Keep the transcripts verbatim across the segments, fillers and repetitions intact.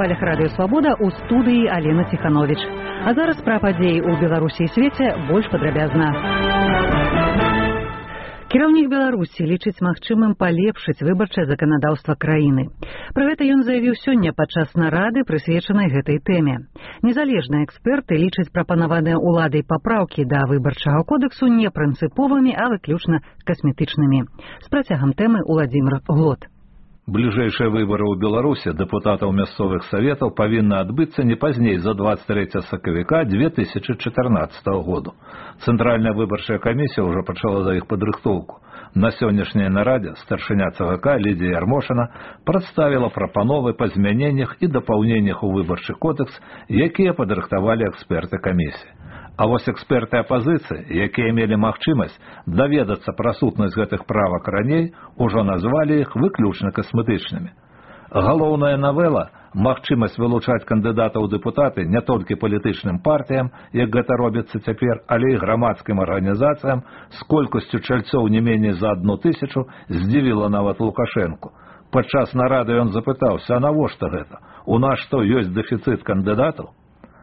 хвалях радыё Свабода ў студыі Алена Ціхановіч. А зараз пра падзеі ў Беларусі і свеце больш падрабязна. Кіраўнік Беларусі лічыць магчымым палепшыць выбарчае заканадаўства краіны. Пра гэта ён заявіў сёння падчас нарады, прысвечанай гэтай тэме. Незалежныя эксперты лічаць прапанаваныя ўладай папраўкі да выбарчага кодэксу не прынцыповымі, а выключна касметычнымі. З працягам тэмы Уладзімир Глот. Бліжэйшыя выбары ў Беларусі дэпутатаў мясцовых саветаў павінны адбыцца не пазней за двадцать трэцяга сакавіка две тысячи чатырнаццатага году. Цэнтральная выбарчая камісія ўжо пачала за іх падрыхтоўку. На сённяшняй нарадзе старшыня ЦВК Лідія Ярмошына прадставіла прапановы па змяненнях і дапаўненнях у выбарчы кодэкс, якія падрыхтавалі эксперты камісіі. А вось эксперты апазіцыі, якія мелі магчымасць даведацца пра сутнасць гэтых правак раней, ужо назвалі іх выключна касметычнымі. Галоўная навела – магчымасць вылучаць кандыдатаў у дэпутаты не толькі палітычным партыям, як гэта робіцца цяпер, але і грамадскім арганізацыям з колькасцю чальцоў не меней за адну тысячу здзівіла нават Лукашэнку. Падчас нарады ён запытаўся, а навошта гэта? У нас што, ёсць дэфіцыт кандыдатаў?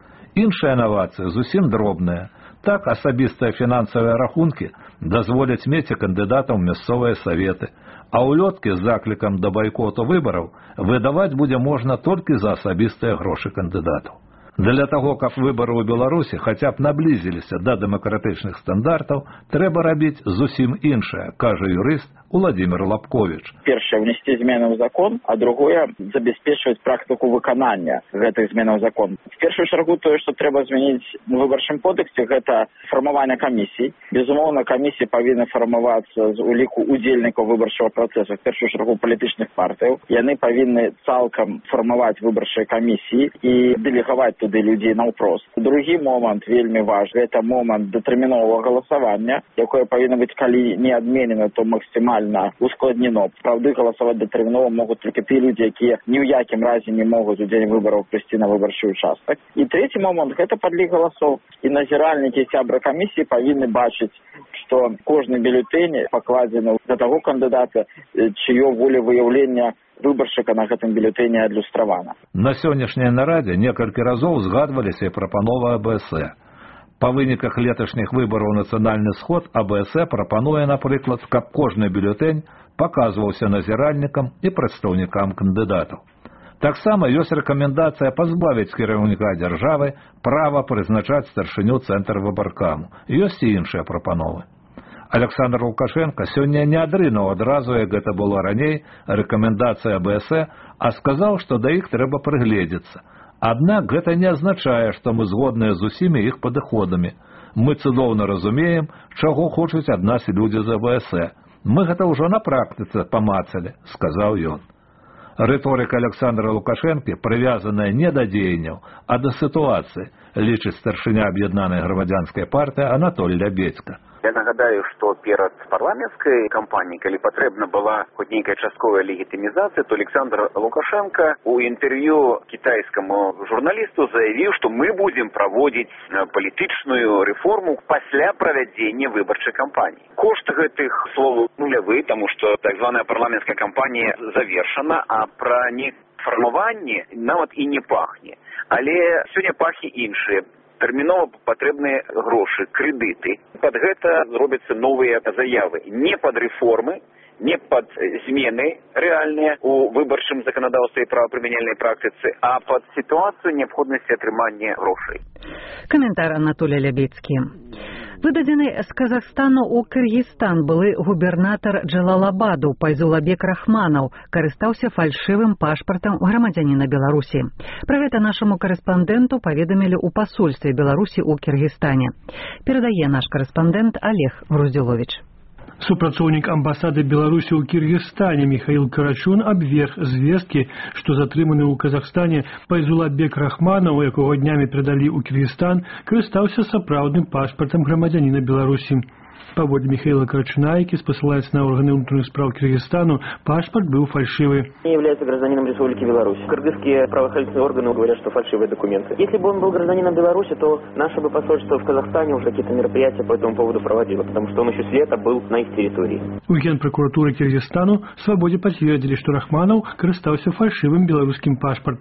Іншая інавацыя зусім дробная. Так асабістыя фінансавыя рахункі дазволяць мець і кандыдатам мясцовыя саветы, а ўлёткі з заклікам да байкоту выбараў выдаваць будзе можна толькі за асабістыя грошы кандыдатаў. Для таго, каб выбары ў Беларусі хаця б наблізіліся да дэмакратычных стандартаў, трэба рабіць зусім іншае, кажа юрыст Уладзімир Лапковіч. Першае, внести змены ў закон, а другое, забяспечваць практыку выканання гэтых зменаў ў закон. В першую чаргу тое, што трэба змяніць у выбарчым кодексе, гэта фармаванне камісій. Безумоўна, камісіі павінны фармавацца з уліку удзельнікаў выбарчага працэсу, в першую чаргу палітычных партыяў. Яны павінны цалкам фармаваць выбарчыя камісіі і дэлегаваць туды людзей наўпрост. Другі момант вельмі важны, гэта момант датэрміновага галасавання, якое павінна быць, калі не адменена, то максімальна ускладнено. Правды, галасаваць датэрмінова могуць толькі тыя людзі, якія ні ў якім разе не могуць у дзень выбараў прыйсці на выбарчы участак. І трэці момант – гэта падлік галасоў. І назіральнікі і сябры камісіі павінны бачыць, што кожны бюлетэнь пакладзены да таго кандыдата, чыё волевыяўлення выбаршчыка на гэтым бюлетэні адлюстравана. На сённяшняй нарадзе некалькі разоў згадваліся і прапановы А Бэ Эс Э. Па выніках леташніх выбараў нацыянальны сход А Бэ Эс Э прапануе, напрыклад, каб кожны бюлетэнь паказваўся назіральнікам і прадстаўнікам кандыдатаў. Таксама ёсць рэкамендацыя пазбавіць кіраўніка дзяржавы права прызначаць старшыню цэнтрвыбаркаму. Ёсць і іншыя прапановы. Александр Лукашенко сёння не адрынуў адразу, як гэта было раней, рэкамендацыя А Бэ Эс Э, а сказаў, што да іх трэба прыгледзецца. Аднак гэта не азначае, што мы згодныя з усімі іх падыходамі. Мы цудоўна разумеем, чаго хочуць ад нас людзі з А Бэ Эс Э. Мы гэта ўжо на практыцы памацалі, сказаў ён. Рыторыка Александра Лукашэнкі прывязаная не да дзеянняў, а да сітуацыі, лічыць старшыня аб'яднанай грамадзянскай партыі Анатолій Лябедзька. Я нагадаю, што перад парламенцкай кампаніяй, калі патрэбна была хоць нейкая частковая легітымізацыя, то Александр Лукашенко у інтэрв'ю кітайскаму журналісту заявіў, што мы будзем праводзіць палітычную рэформу пасля правядзення выбарчай кампаніі. Кошт гэтых словаў нулявы, таму што так званая парламенцкая кампанія завершана, а пра нефармаванне нават і не пахне. Але сёння пахне іншае. Тэрмінова патрэбныя грошы, крэдыты. Пад гэта зробяцца новыя заявы. Не пад рэформы, не пад змены рэальныя у выбарчым заканадаўстве і правапрымяняльнай практыцы, а пад сітуацыю неабходнасці атрымання грошай. Каментар Анатолій Лябедзькі. Выдадзены з Казахстану ў Кыргызстан былы губернатар Джалалабаду Пайзулабек Рахманаў карыстаўся фальшывым пашпартам грамадзяніна Беларусі. Пра гэта нашаму карэспандэнту паведамілі ў пасольстве Беларусі ў Кыргызстане. Перадае наш карэспандэнт Олег Груздзіловіч. Супрацоўнік амбасады Беларусі ў Кыргызстане Михаил Карачун абверг звесткі, што затрыманы ў Казахстане Пайзулабек Рахманаў, якога днямі перадалі ў Кыргызстан, карыстаўся сапраўдным пашпартам грамадзяніна Беларусі. Паводле Михаила Карачуна, які спасылаецца на органы внутренних справ Кыргызстану, паспорт был фальшивый. Не является гражданином Республики Беларусь. Кыргызские правоохранительные органы говорят, что фальшивые документы. Если бы он был гражданином Беларуси, то наше бы посольство в Казахстане уже какие-то мероприятия по этому поводу проводило, потому что он еще с лета был на их территории. У Генпрокуратуры Кыргызстану в «Свободе» подтвердили, что Рахманов користался фальшивым белорусским паспортом.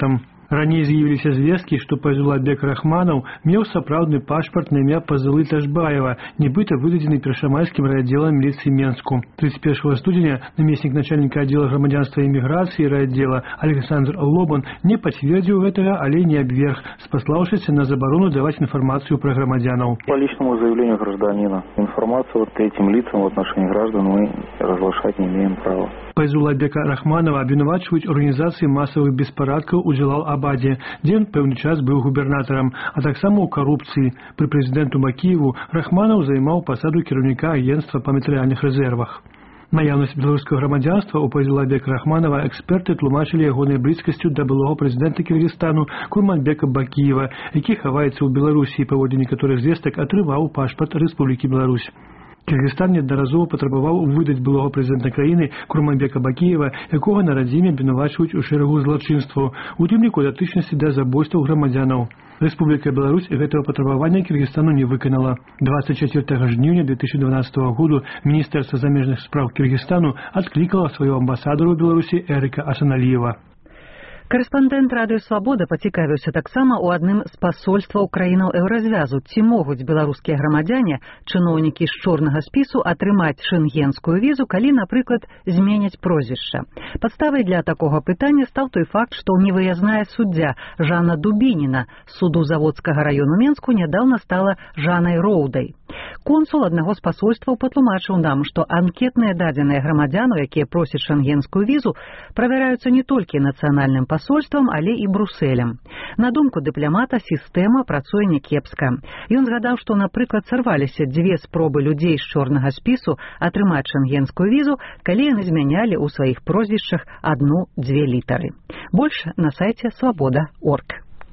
Раней з'явіліся звесткі, што Пайзулабек Рахманаў меў сапраўдны пашпарт на імя Пазылы Ташбаева, нібыта выдадзены першамайскім райаддзелам міліцыі Менску. тридцать первого студзеня намеснік начальніка аддзела грамадзянства і міграцыі райаддзела Александр Лобан не пацвердзіў гэтага, але не абверг, спаслаўшыся на забарону даваць інфармацыю пра грамадзянаў. По личному заявлению гражданина информацию вот этим лицам в отношении граждан мы разглашать не имеем права. Пайзулабека Рахманова абвінавачваюць арганізацыі масавых беспарадкаў у Джалал-Абадзе, дзе ён пэўны час быў губернатарам, а таксама ў карупцыі. Пры прэзідэнту Бакіеву Рахманаў займаў пасаду кіраўніка агенцтва па матэрыяльных рэзервах. Наяўнасць беларускага грамадзянства ў Пайзулабека Рахманова эксперты тлумачылі ягонай блізкасцю да былога прэзідэнта Кіргізстану Курманбека Бакіева, які хаваецца ў Беларусі і паводле некаторых звестак атрымаў пашпарт Рэспублікі Беларусь. Кіргізстан неаднаразова патрабаваў выдаць былога прэзідэнта краіны Курманбека Бакіева, якога на радзіме абвінавачваюць у шэрагу злачынстваў, у тым ліку датычнасці да забойстваў грамадзянаў. Рэспубліка Беларусь гэтага патрабавання Кіргізстану не выканала. двадцать четвёртого жніўня две тысячи дванадцатого году Міністэрства замежных спраў Кіргізстану адклікала свайго амбасадару ў Беларусі Эрыка Асаналіева. Корэспандэнт радыё «Свабода» пацікавіўся таксама ў адным з пасольстваў краінаў еўразвязу, ці могуць беларускія грамадзяне, чыноўнікі з чорнага спісу атрымаць шэнгенскую візу, калі, напрыклад, зменяць прозвішча. Падставай для такога пытання стаў той факт, што невыязная суддзя Жанна Дубініна з суду Заводскага раёну Менску нядаўна стала Жанай Роўдай. Консул аднаго з пасольстваў патлумачыў нам, што анкетныя дадзеныя грамадзяну, якія просяць шэнгенскую візу, правяраюцца не толькі нацыянальным пасольствам, але і Брусэлем. На думку дыпламата, сістэма працуе някепска. Ён згадаў, што, напрыклад, сарваліся дзве спробы людзей з чорнага спісу атрымаць шэнгенскую візу, калі яны змянялі ў сваіх прозвішчах адну-дзве літары. Больш на сайце свабода точка орг.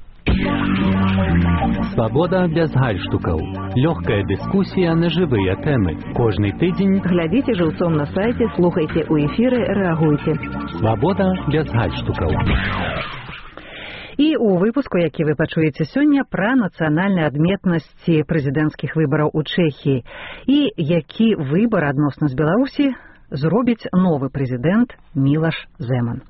Свабода без гальштукаў. Лёгкая дыскусія на жывыя тэмы. Кожны тыдзень глядзіце жыўцом на сайце, слухайце ў эфіры, рэагуйце. Свабода без гальштукаў. І ў выпуску, які вы пачуеце сёння, пра нацыянальныя адметнасці прэзідэнцкіх выбараў у Чэхіі і які выбар адносна з Беларусі зробіць новы прэзідэнт Мілаш Зэман.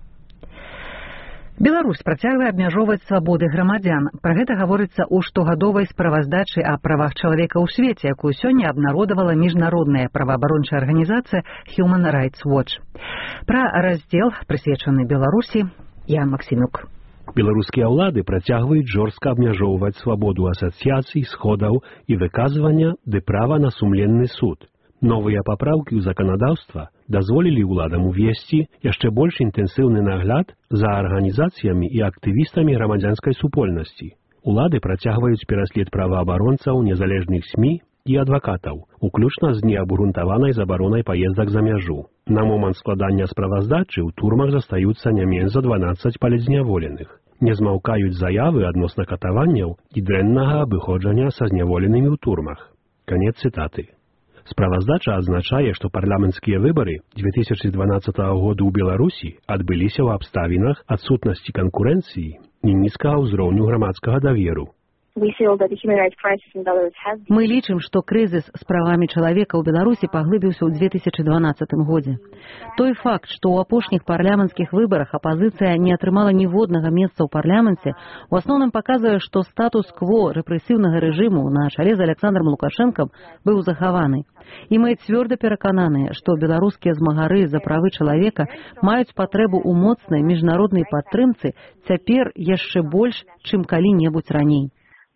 Беларусь працягвае абмяжоўваць свабоды грамадзян. Пра гэта гаворыцца ў штогадовай справаздачы о правах чалавека ў свеце, якую сёння абнародавала міжнародная праваабарончая арганізацыя Human Rights Watch. Пра раздзел, прысвечаны Беларусі, Ян Максімюк. Беларускія ўлады працягваюць жорстка абмяжоўваць свабоду асацыяцый, сходаў і выказвання ды права на сумленны суд. Новыя папраўкі ў заканадаўства дазволілі ўладам увесці яшчэ больш інтэнсіўны нагляд за арганізацыямі і актывістамі грамадзянскай супольнасці. Улады працягваюць пераслед праваабаронцаў, незалежных СМІ і адвакатаў, уключна з неабгрунтаванай забаронай паездак за мяжу. На момант складання справаздачы ў турмах застаюцца не менш за дванаццаць палізняволеных. Не змаўкаюць заявы адносна катаванняў і дрэннага абыходжання са зняволенымі ў турмах. Канец цытаты. Справаздача адзначае, што парламенцкія выбары две тысячи дванаццатого году ў Беларусі адбыліся ў абставінах адсутнасці канкурэнцыі і нізкага ўзроўню грамадскага даверу. Мы лічым, што крызіс з правамі чалавека ў Беларусі паглыбіўся ў две тысячи дванаццатым годзе. Той факт, што ў апошніх парламенцкіх выбарах апазіцыя не атрымала ніводнага месца ў парламенце, у асноўным паказвае, што статус-кво рэпрэсіўнага рэжыму на чале з Александром Лукашэнкам быў захаваны. І мы цвёрда перакананыя, што беларускія змагары за правы чалавека маюць патрэбу ў моцнай міжнароднай падтрымцы цяпер яшчэ больш, чым калі-небудзь раней.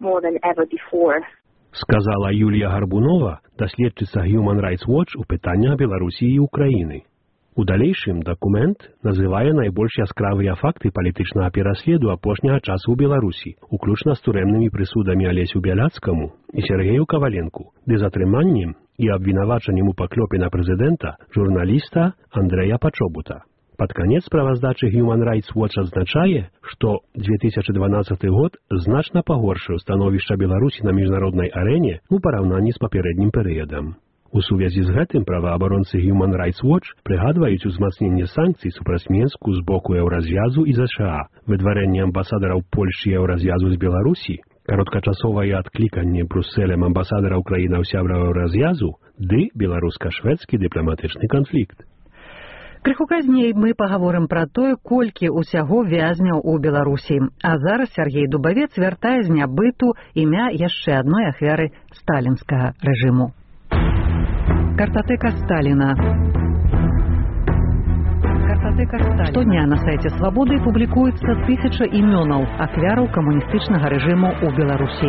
Сказала Юлія Гарбунова, даследчыца Human Rights Watch у пытаннях Беларусі і Украіны. У далейшым дакумент называе найбольш яскравыя факты палітычнага пераследу апошняга часу ў Беларусі, уключна з турэмнымі прысудамі Алесю Бяляцкаму і Сергею Каваленку, ды затрыманнем і абвінавачаннем у паклёпе на прэзідэнта журналіста Андрэя Пачобута. Пад канец справаздачы Human Rights Watch адзначае, што две тысячи дванаццаты год значна пагоршыў становішча Беларусі на міжнароднай арэне ў параўнанні з папярэднім перыядам. У сувязі з гэтым праваабаронцы Human Rights Watch прыгадваюць узмацненне санкцый супраць Менску з боку Еўразвязу і ЗША, выдварэнне амбасадараў Польшчы і Еўразвязу з Беларусі, кароткачасовае адкліканне Брусэлем амбасадараў краінаў сябраў Еўразвязу ды беларуска-шведскі дыпламатычны канфлікт. Крыху казней мы пагаворым пра тое, колькі ўсяго вязняў у Беларусі. А зараз Сергей Дубавец вяртае з нябыту імя яшчэ адной ахвяры сталінскага рэжыму. Картатэка Сталіна. Картатэка Сталіна. Штодня на сайце Свабоды публікуецца тысяча імёнаў ахвяраў камуністычнага рэжыму ў Беларусі.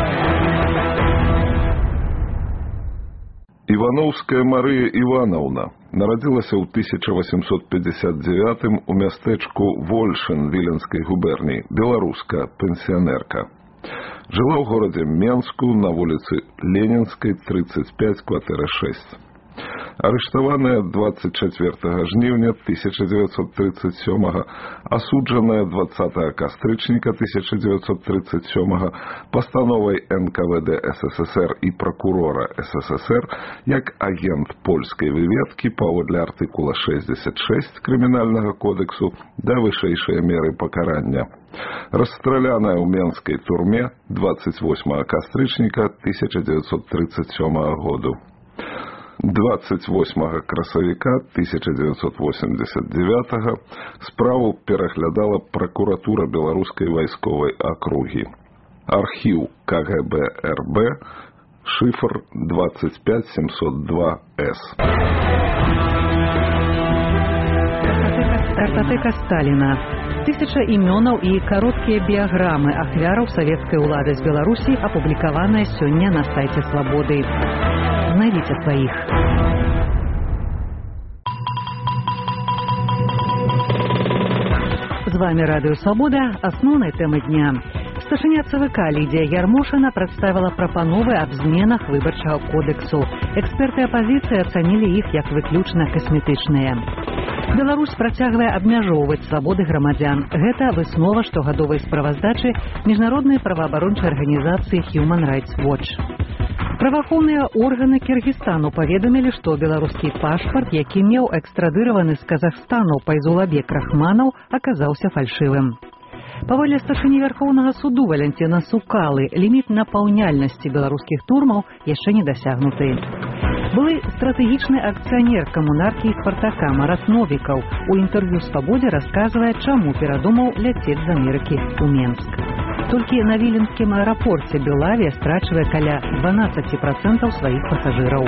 Івановская Марыя Івановна нарадзілася ў тысяча восемьсот пятьдесят девятым у мястэчку Вольшин Віленскай губерніі, беларуская пенсіянерка. Жыла ў горадзе Менску на вуліцы Ленінскай, тридцать пять, кватэра шесть. Арыштаваная двадцать чацвёртага жніўня тысяча девятьсот тридцать сёмага, асуджаная двадцатага кастрычніка тысяча девятьсот тридцать сёмага пастановай эн ка вэ дэ эс эс эс эр і пракурора эс эс эс эр як агент польскай выведкі паводле артыкула шэсцьдзесят шэсць крымінальнага кодексу да вышэйшыя меры пакарання. Расстраляная ў менскай турме двадцать восьмага кастрычніка тысяча девятьсот тридцать сёмага году. двадцать восьмага красавіка тысяча девятьсот восемьдесят девятага справу пераглядала пракуратура беларускай вайсковай акругі. Архіў ка гэ бэ эр бэ, шифр двадцать пять семьсот два эс. Картатэка Сталіна. Тысяча імёнаў і кароткія біяграмы ахвяраў савецкай улады з Беларусі апублікаваныя сёння на сайце Свабоды. Знайдзіце сваіх. З вами Радыё Свабода. Асноўнай тэмы дня. Старшыня цэ вэ ка Лідія Ярмошына прадставіла прапановы аб зменах выбарчага кодэксу. Эксперты апазіцыі ацанілі іх як выключна касметычныя. Беларусь працягвае абмяжоўваць свабоды грамадзян. Гэта выснова штогадовай справаздачы міжнароднай праваабарончай арганізацыі Human Rights Watch. Праваахоўныя органы Кыргызстану паведамілі, што беларускі пашпарт, які меў экстрадыраваны з Казахстану Пайзулабек Рахманаў, аказаўся фальшывым. Паводле старшыні Вярхоўнага суду Валянціна Сукалы, ліміт напаўняльнасці беларускіх турмаў яшчэ не дасягнуты. Былы стратэгічны акцыянер камунаркі і Спартака Марат Новікаў у інтэрв'ю Свабодзе расказвае, чаму перадумаў ляцець з Амерыкі ў Менск. Толькі на віленскім аэрапорце Белавія страчвае каля дванаццаць працэнтаў сваіх пасажыраў.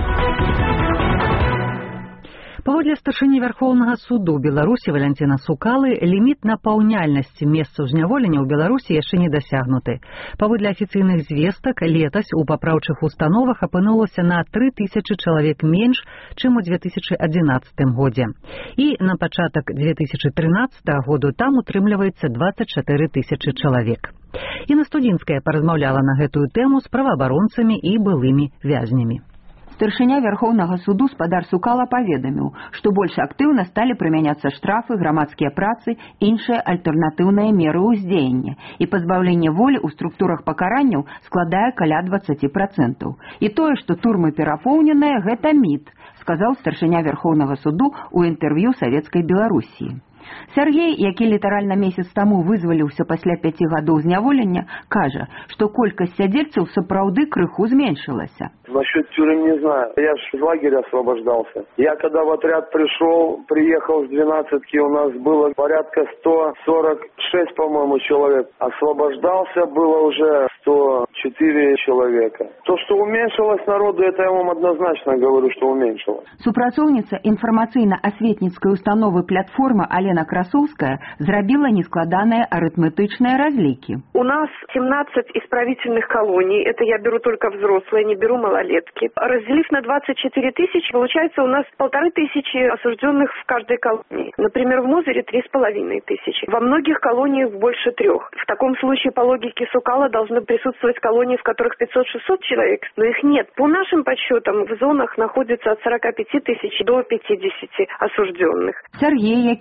Паводле старшыні Вярхоўнага суду Беларусі Валянціна Сукалы, ліміт напаўняльнасці месцаў зняволення ў Беларусі яшчэ не дасягнуты. Паводле афіцыйных звестак, летась у папраўчых установах апынулася на тры тысячы чалавек менш, чым у две тысячы адзінаццатым годзе. І на пачатак две тысячы трынаццатага году там утрымліваецца дваццаць чатыры тысячы чалавек. Інна Студзінская паразмаўляла на гэтую тэму з праваабаронцамі і былымі вязнямі. Старшыня Вярхоўнага суду спадар Сукала паведаміў, што больш актыўна сталі прымяняцца штрафы, грамадскія працы, іншыя альтэрнатыўныя меры ўздзеяння, і пазбаўленне волі ў структурах пакаранняў складае каля дваццаць працэнтаў. І тое, што турмы перапоўненыя, гэта міт, сказаў старшыня Вярхоўнага суду ў інтэрв'ю Савецкай Беларусіі. Сергей, які літаральна месяц таму вызваліўся пасля пяці гадоў зняволення, кажа, што колькасць сядзельцаў сапраўды крыху зменшылася. Насчет тюрем не знаю. Я ж из лагеря освобождался. Я когда в отряд пришел, приехал с двенадцатки, у нас было порядка сто сорок шесть, по-моему, человек. Освобождался было уже сто четыре человека. То, что уменьшилось народу, это я вам однозначно говорю, что уменьшилось. Супрацоўніца інфармацыйна-асветніцкай установы «Платформа» Алена Красовская зрабіла нескладанные арифметичные разлики. У нас семнадцать исправительных колоний, это я беру только взрослые, не беру малолетки. Разделив на двадцать четыре тысячи, получается у нас полторы тысячи осужденных в каждой колонии. Например, в Мозыре три с половиной тысячи. Во многих колониях больше трех. В таком случае, по логике Сукала, должны присутствовать колонии, в которых пятьсот-шестьсот человек, но их нет. По нашим подсчетам, в зонах находится от сорока пяти тысяч до пятидесяти осужденных. Сергей, який недавно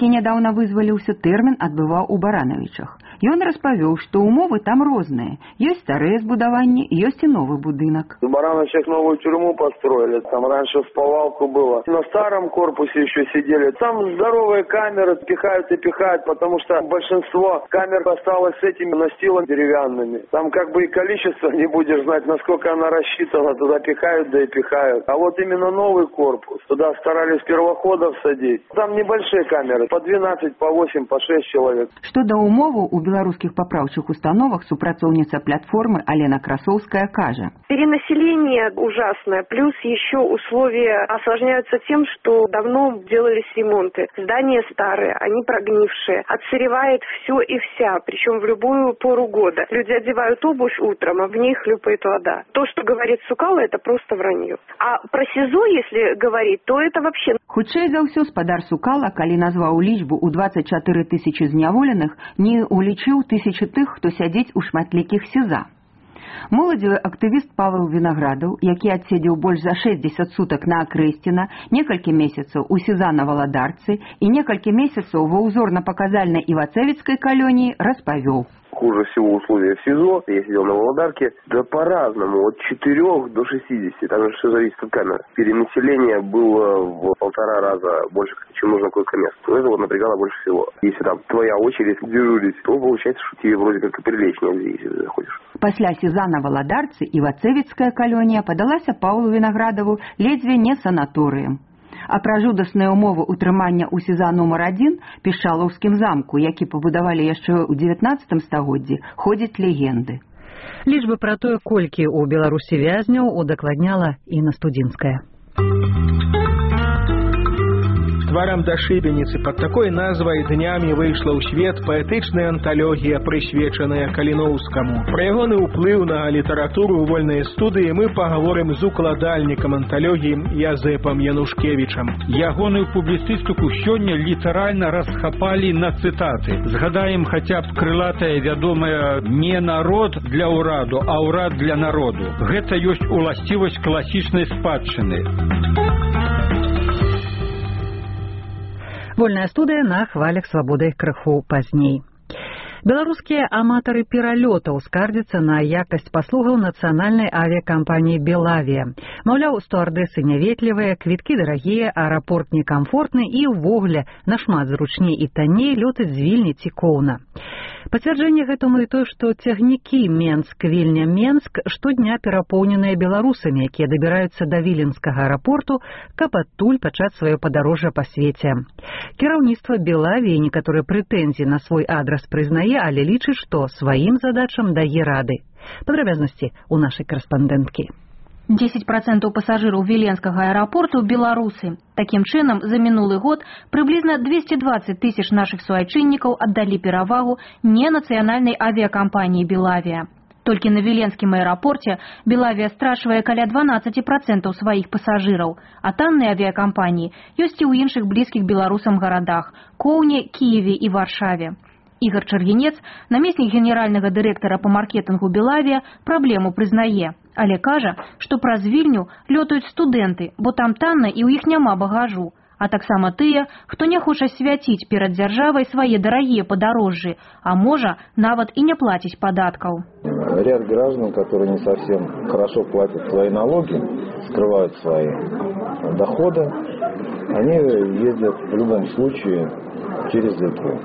нядаўна вызваліўся, тэрмін адбываў у Баранавічах. Ён распавёў, што умовы там розныя. Ёсць старыя збудаванні, ёсць і новы будынак. В Барановичах новую тюрьму построили. Там раньше в повалку было. На старом корпусе еще сидели. Там здоровые камеры пихают и пихают, потому что большинство камер осталось с этими настилами деревянными. Там как бы и количество не будешь знать, насколько она рассчитана. Туда пихают, да и пихают. А вот именно новый корпус. Туда старались первоходов садить. Там небольшие камеры. По двенадцать, по восемь, по шесть человек. Что до умову у белорусских поправчих установах супрацоўніца платформы Алена Красовская кажа. Перенаселение ужасное. Плюс еще условия осложняются тем, что давно делались ремонты. Здания старые, они прогнившие. Отсыревает все и вся, причем в любую пору года. Люди одевают обувь утром, а в ней хлюпает вода. То, что говорит Сукало, это просто вранье. А про СИЗО, если говорить, то это вообще... Хутчэй за ўсё, спадар Сукала, калі назваў лічбу ў дваццаць чатыры тысячы зняволеных, не улічыў тысячы тых, хто сядзіць у шматлікіх СІЗА. Моладзевы актывіст Павел Вінаградаў, які адседзеў больш за шэсцьдзесят сутак на Акрэсціна, некалькі месяцаў у СІЗА на Валадарцы і некалькі месяцаў ва ўзорна-паказальнай Івацэвіцкай калоніі, распавёў. Хуже всего условия в СИЗО. Я сидел на Володарке. Да по-разному. От четырёх до шестидесяти. Там же все зависит от камеры. Перенаселение было в полтора раза больше, чем нужно койко-мест. Это вот напрягало больше всего. Если там твоя очередь дежурить, то получается, что тебе вроде как и приличнее, если ты заходишь. Пасля СІЗА на Валадарцы Івацэвіцкая калонія падалася Паўлу Вінаградаву ледзьве не санаторыем. А пра жудасныя ўмовы ўтрымання ў СІЗА нумар адзін Пішчалаўскім замку, які пабудавалі яшчэ ў дзевятнаццатым стагоддзі, ходзяць легенды. Лічбы пра тое, колькі ў Беларусі вязняў, удакладняла Інна Студзінская. Тварам да шыбеніцы пад такой назвай днямі выйшла ў свет паэтычная анталогія, прысвечаная Каліноўскаму. Пра ягоны ўплыў на літаратуру ў вольнай студыі мы пагаворым з укладальнікам анталогіі Язэпам Янушкевічам. Ягоную публіцыстыку сёння літаральна расхапалі на цытаты. Згадаем хаця б крылатае вядомае «Не народ для ўраду, а ўрад для народу». Гэта ёсць уласцівасць класічнай спадчыны. Вольная студыя на хвалях свабоды крыху пазней. Беларускія аматары пералётаў скардзяцца на якасць паслугаў нацыянальнай авіякампаніі «Белавія». Маўляў, стюардэсы няветлівыя, квіткі дарагія, аэрапорт некамфортны і ўвогуле нашмат зручней і танней лётаць з Вільні ці Коўна. Пацвярджэнне гэтаму і тое, што цягнікі Менск-Вільня-Менск штодня перапоўненыя беларусамі, якія дабіраюцца да віленскага аэрапорту, каб адтуль пачаць сваё падарожжа па свеце. Кіраўніцтва «Белавіі» некаторыя прэтэнзіі на свой адрас прызнае, але лічыць, што сваім задачам дае рады. Падрабязнасці ў нашай карэспандэнткі. десять процентов пассажиров Виленского аэропорта белорусы. Таким чынам, за минулый год приблизно двести двадцать тысяч наших суайчынников отдали перавагу не национальной авиакомпании «Белавия». Только на Виленском аэропорте «Белавия» страшвае каля дванаццаць процентов своих пассажиров, а танные авиакомпании есть и у іншых близких белорусам городах – Коўне, Киеве и Варшаве. Игорь Чергенец, наместник генерального директора по маркетингу «Белавия», проблему признае, але кажа, што праз Вільню лётаюць студэнты, бо там танна і ў іх няма багажу, а таксама тыя, хто не хоча свяціць перад дзяржавай свае дарагія падарожжы, а можа нават и не платіць падаткаў. Ряд граждан, которые не совсем хорошо платят свои налоги, скрывают свои доходы, они ездят в любом случае через Литву.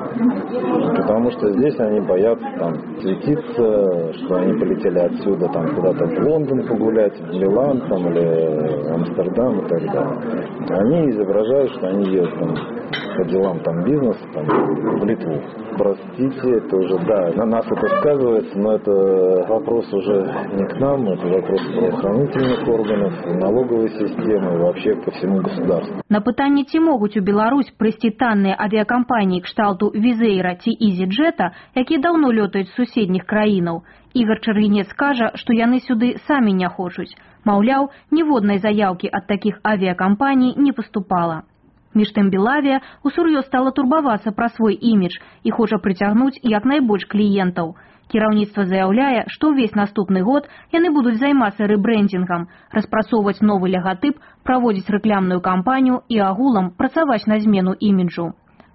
Потому что здесь они боятся там светиться, что они полетели отсюда там куда-то в Лондон погулять, в Милан там, или Амстердам и так далее. Они изображают, что они едут там, по делам там бизнеса там, в Литву. Простите, это уже, да, на нас это сказывается, но это вопрос уже не к нам, это вопрос правоохранительных органов, налоговой системы, вообще ко всему государству. На пытанне, ці могуць у Беларусь прыйсці танныя авиакомпании кшталту Визейра ці Изиджета, якія даўно лётаюць з суседніх краінаў, Ігор Чергенец кажа, што яны сюды самі не хочуць. Маўляў, ніводнай заяўкі ад такіх авиакомпаний не поступала. Між тым «Белавия» усур'ёз стала турбавацца пра свой імідж і хоча прыцягнуць як найбольш кліентаў. Кіраўніцтва заяўляе, што ўвесь наступны год яны будуць займацца рэбрэндингам, распрацоўваць новы лягатып, праводзіць рэкламную кампанію і агулам працаваць на змену іміджу.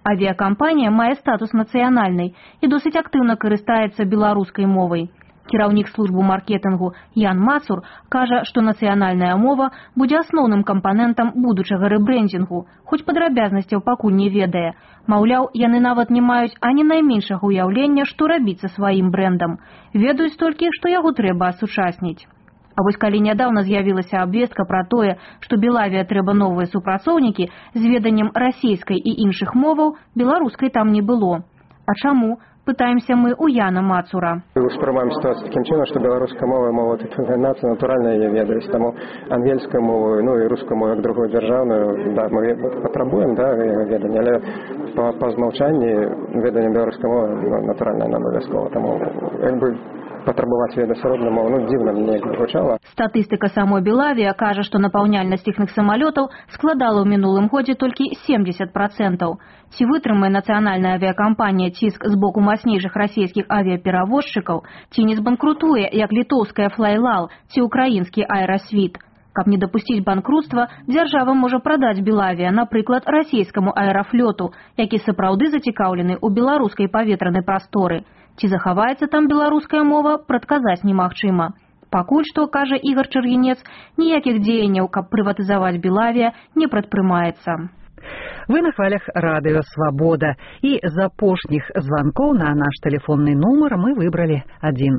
Авіакампанія мае статус нацыянальнай і досыць актыўна карыстаецца беларускай мовай. Кіраўнік службы маркетынгу Ян Мацур кажа, што нацыянальная мова будзе асноўным кампанентам будучага рэбрэндзінгу, хоць падрабязнасцяў пакуль не ведае. Маўляў, яны нават не маюць ані найменшага ўяўлення, што рабіць са сваім брэндам. Ведаюць толькі, што яго трэба асучасніць. А вось калі нядаўна з'явілася абвестка пра тое, што Белавія трэба новыя супрацоўнікі з веданнем расійскай і іншых моваў, беларускай там не было. А чаму? Пытаемся мы у Яна Мацура. Успрымаем сітуацыю такім чынам, што беларуская мова мова нацыі натуральна яе ведаюць, таму ангельскую мову, ну і рускую мову як другую дзяржаўную, да, мы патрабуем, да, ведання, але па, па змаўчанні веданне беларускай мовы ну, натуральна нам абавязкова, таму як бы патрабаваць ведаць родную мову, ну дзіўна мне гучала. Статыстыка самой Белавія кажа, што напаўняльнасць іхных самалётаў складала ў мінулым годзе толькі семьдесят процентаў. Ці вытрымае нацыянальная авіакампанія ціск з боку мацнейшых расійскіх авіаперавозчыкаў, ці не збанкрутуе, як літоўская Флайлал ці украінскі Аэрасвіт. Каб не дапусціць банкрутства, дзяржава можа прадаць Белавія, напрыклад, расійскаму аэрафлёту, які сапраўды зацікаўлены ў беларускай паветранай прасторы. Ці захаваецца там беларуская мова, прадказаць немагчыма. Пакуль што, кажа Ігар Чыргінец, ніякіх дзеянняў, каб прыватызаваць Белавія, не прадпрымаецца. Вы на хвалях радыё «Свобода», и из апошних звонков на наш телефонный номер мы выбрали один.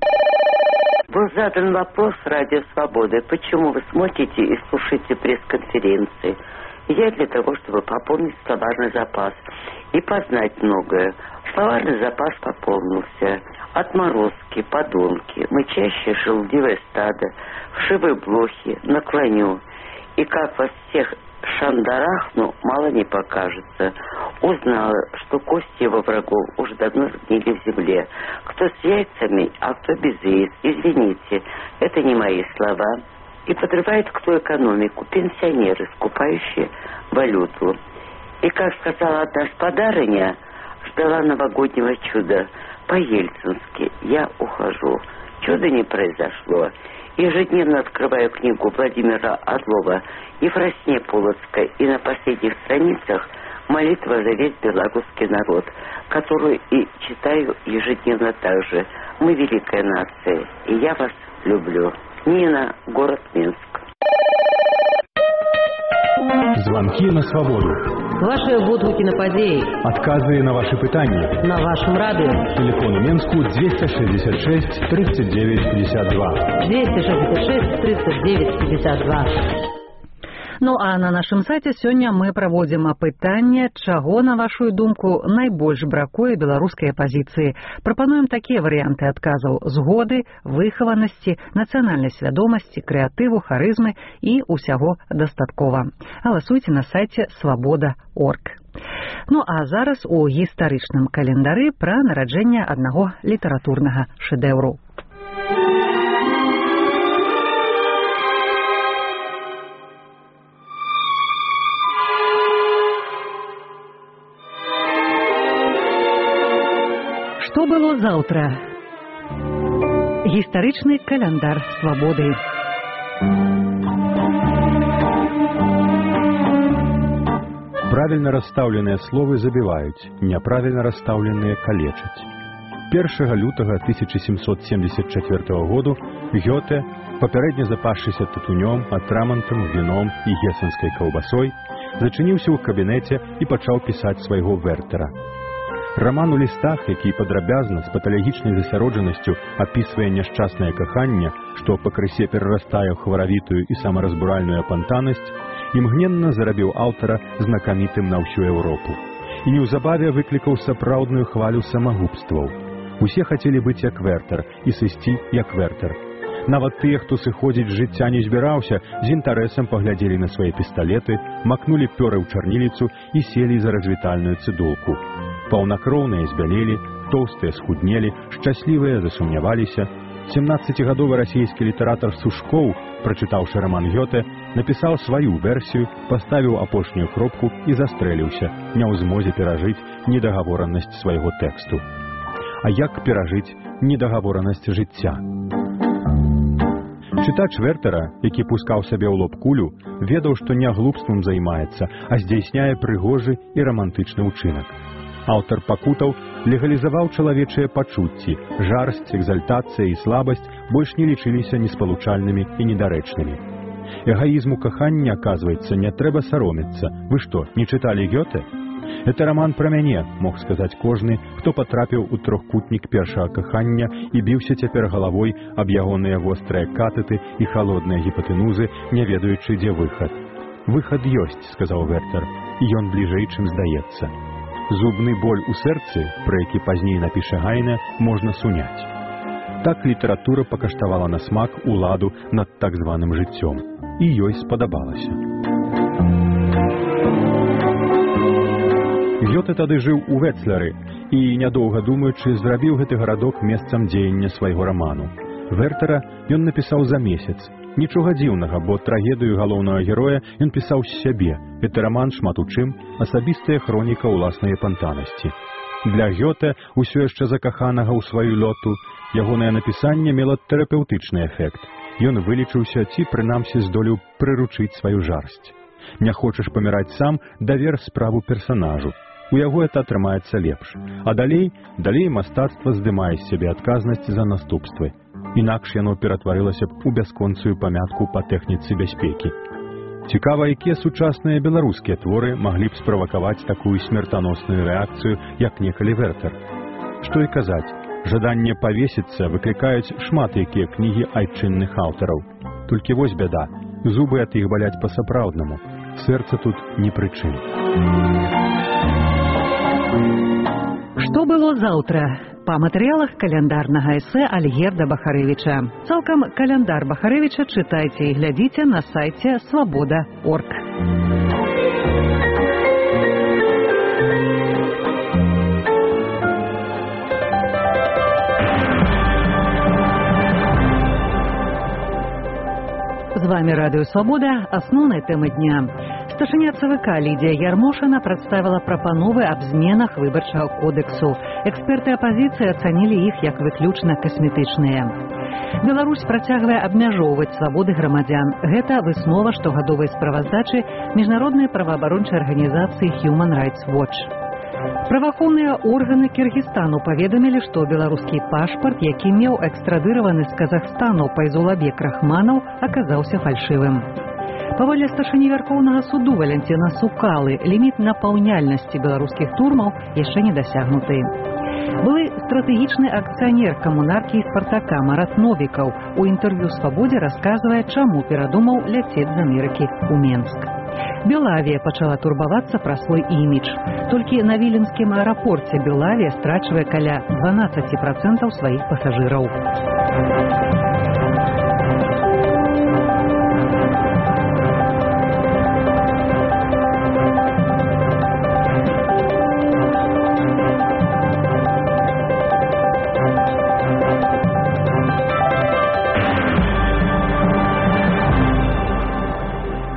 Был задан вопрос радио «Свобода», почему вы смотрите и слушаете пресс-конференции. Я для того, чтобы пополнить словарный запас и познать многое. Словарный запас пополнился. Отморозки, подонки, мычащее желудивое стадо, вшивые блохи, наклоню. И как вас всех шандарахну, мало не покажется. Узнала, что кости его врагов уже давно сгнили в земле. Кто с яйцами, а кто без яиц. Извините, это не мои слова. И подрывает кто экономику, пенсионеры, скупающие валюту. И, как сказала одна спадарыня, ждала новогоднего чуда. По-ельцински я ухожу. Чуда не произошло. Ежедневно открываю книгу Владимира Орлова и в «Росне Полоцкой», и на последних страницах молитва за весь белорусский народ, которую и читаю ежедневно так же. Мы великая нация, и я вас люблю. Нина, город Минск. Звонки на свободу. Ваши водгуки на падеи. Отказы на ваши пытания. На вашем радио. Телефон у Минску двести шестьдесят шесть тридцать девять пятьдесят два. двести шестьдесят шесть тридцать девять пятьдесят два. Ну а на нашым сайце сёння мы праводзім апытанне, чаго, на вашу думку, найбольш бракуе беларускай апазіцыі. Прапануем такія варыянты адказаў: згоды, выхаванасці, нацыянальнай свядомасці, крэатыву, харызмы і ўсяго дастаткова. Галасуйце на сайце свобода точка орг. Ну а зараз у гістарычным календары пра нараджэнне аднаго літаратурнага шэдэўру. Што было заўтра? Гістарычны каляндар свабоды. Правильно расстаўленыя словы забіваюць, няправільна расстаўленыя калечаць. першага лютага тысяча сямсот семьдесят четвёртого году Гёте, папярэдне запасшыся тытунём, атрамантам, віном і гесенскай каўбасой, зачыніўся ў кабінеце і пачаў пісаць свайго Вертера. Раман у лістах, які падрабязна з паталагічнай засяроджанасцю апісвае няшчаснае каханне, што пакрысе перарастае ў хваравітую і самаразбуральную апантанасць, імгненна зарабіў аўтара знакамітым на ўсю Еўропу. І неўзабаве выклікаў сапраўдную хвалю самагубстваў. Усе хацелі быць як Вертер і сысці як Вертер. Нават тыя, хто сыходзіць з жыцця не збіраўся, з інтарэсам паглядзелі на свае пісталеты, макнулі пёры ў чарніліцу і селі за развітальную цыдулку. Паўнакроўныя збялелі, тоўстыя схуднелі, шчаслівыя засумняваліся. семнаццацігадовы расійскі літаратар Сушкоў, прачытаўшы раман Гёте, напісаў сваю версію, паставіў апошнюю кропку і застрэліўся, не ў змозе перажыць недагаворанасць свайго тэксту. А як перажыць недагаворанасць жыцця? Чытач Вертера, які пускаў сабе ў лоб кулю, ведаў, што не глупствам займаецца, а здзяйсняе прыгожы і рамантычны ўчынак. Аўтар пакутаў легалізаваў чалавечыя пачуцці, жарсць, экзальтацыя і слабасць больш не лічыліся неспалучальнымі і недарэчнымі. Эгоізму кахання, аказваецца, не трэба саромецца. Вы што, не чыталі Гёте? Это роман пра мяне, мог сказаць кожны, хто патрапіў у трохкутнік першага кахання і біўся цяпер галавой аб ягоныя вострыя катеты і халодныя гіпатэнузы, не ведаючы, дзе выхад. Выхад ёсць, сказаў Вертер, і ён бліжэй, чым здаецца. Зубны боль у сэрцы, пра які пазней напіша Гайне, можна суняць. Так літаратура пакаштавала на смак уладу над так званым жыццём. І ёй спадабалася. Гёте тады жыў у Вецлеры і, нядоўга думаючы, зрабіў гэты гарадок месцам дзеяння свайго раману. Вертера ён напісаў за месяц. Нічога дзіўнага, бо трагедыю галоўнага героя ён пісаў з сябе. Гэты раман шмат у чым асабістая хроніка ўласнай пантанасці. Для Гёте, усё яшчэ закаханага ў сваю лёту, ягонае напісанне мела тэрапеўтычны эфект. Ён вылічыўся ці, прынамсі, здолеў прыручыць сваю жарсць. Не хочаш паміраць сам, давер справу персанажу. У яго это атрымаецца лепш. А далей, далей мастацтва здымае з сябе адказнасць за наступствы. Інакш яно ператварылася б у бясконцую памятку па тэхніцы бяспекі. Цікава, якія сучасныя беларускія творы маглі б справакаваць такую смертаносную рэакцыю, як некалі Вертер. Што і казаць, жаданне павесіцца выклікаюць шмат якія кнігі айчынных аўтараў. Толькі вось бяда, зубы ад іх баляць па-сапраўднаму. Сэрца тут ні пры чым. Што было заўтра? Па матэрыялах каляндарнага эсэ Альгерда Бахарэвіча. Цалкам каляндар Бахарэвіча чытайце і глядзіце на сайце свабода точка орг. З вами Радыё Свабода, асноўнай тэмы дня. Старшыня ЦВК Лідія Ярмошына прадставіла прапановы аб зменах выбарчага кодэксу. Эксперты апазіцыі ацанілі іх як выключна касметычныя. Беларусь працягвае абмяжоўваць свабоды грамадзян. Гэта выснова штогадовай справаздачы міжнароднай праваабарончай арганізацыі Human Rights Watch. Праваахоўныя органы Кіргізстану паведамілі, што беларускі пашпарт, які меў экстрадыраваны з Казахстану Пайзулабек Рахманаў, аказаўся фальшывым. Паводле старшыні Вярхоўнага суду Валянціна Сукалы, ліміт напаўняльнасці беларускіх турмаў яшчэ не дасягнуты. Былы стратэгічны акцыянер камунаркі і Спартака Марат Новікаў у інтэрв'ю «Свабодзе» расказвае, чаму перадумаў ляцець з Амерыкі ў Менск. Белавія пачала турбавацца пра свой імідж. Толькі на віленскім аэрапорце Белавія страчвае каля дванаццаць працэнтаў сваіх пасажыраў.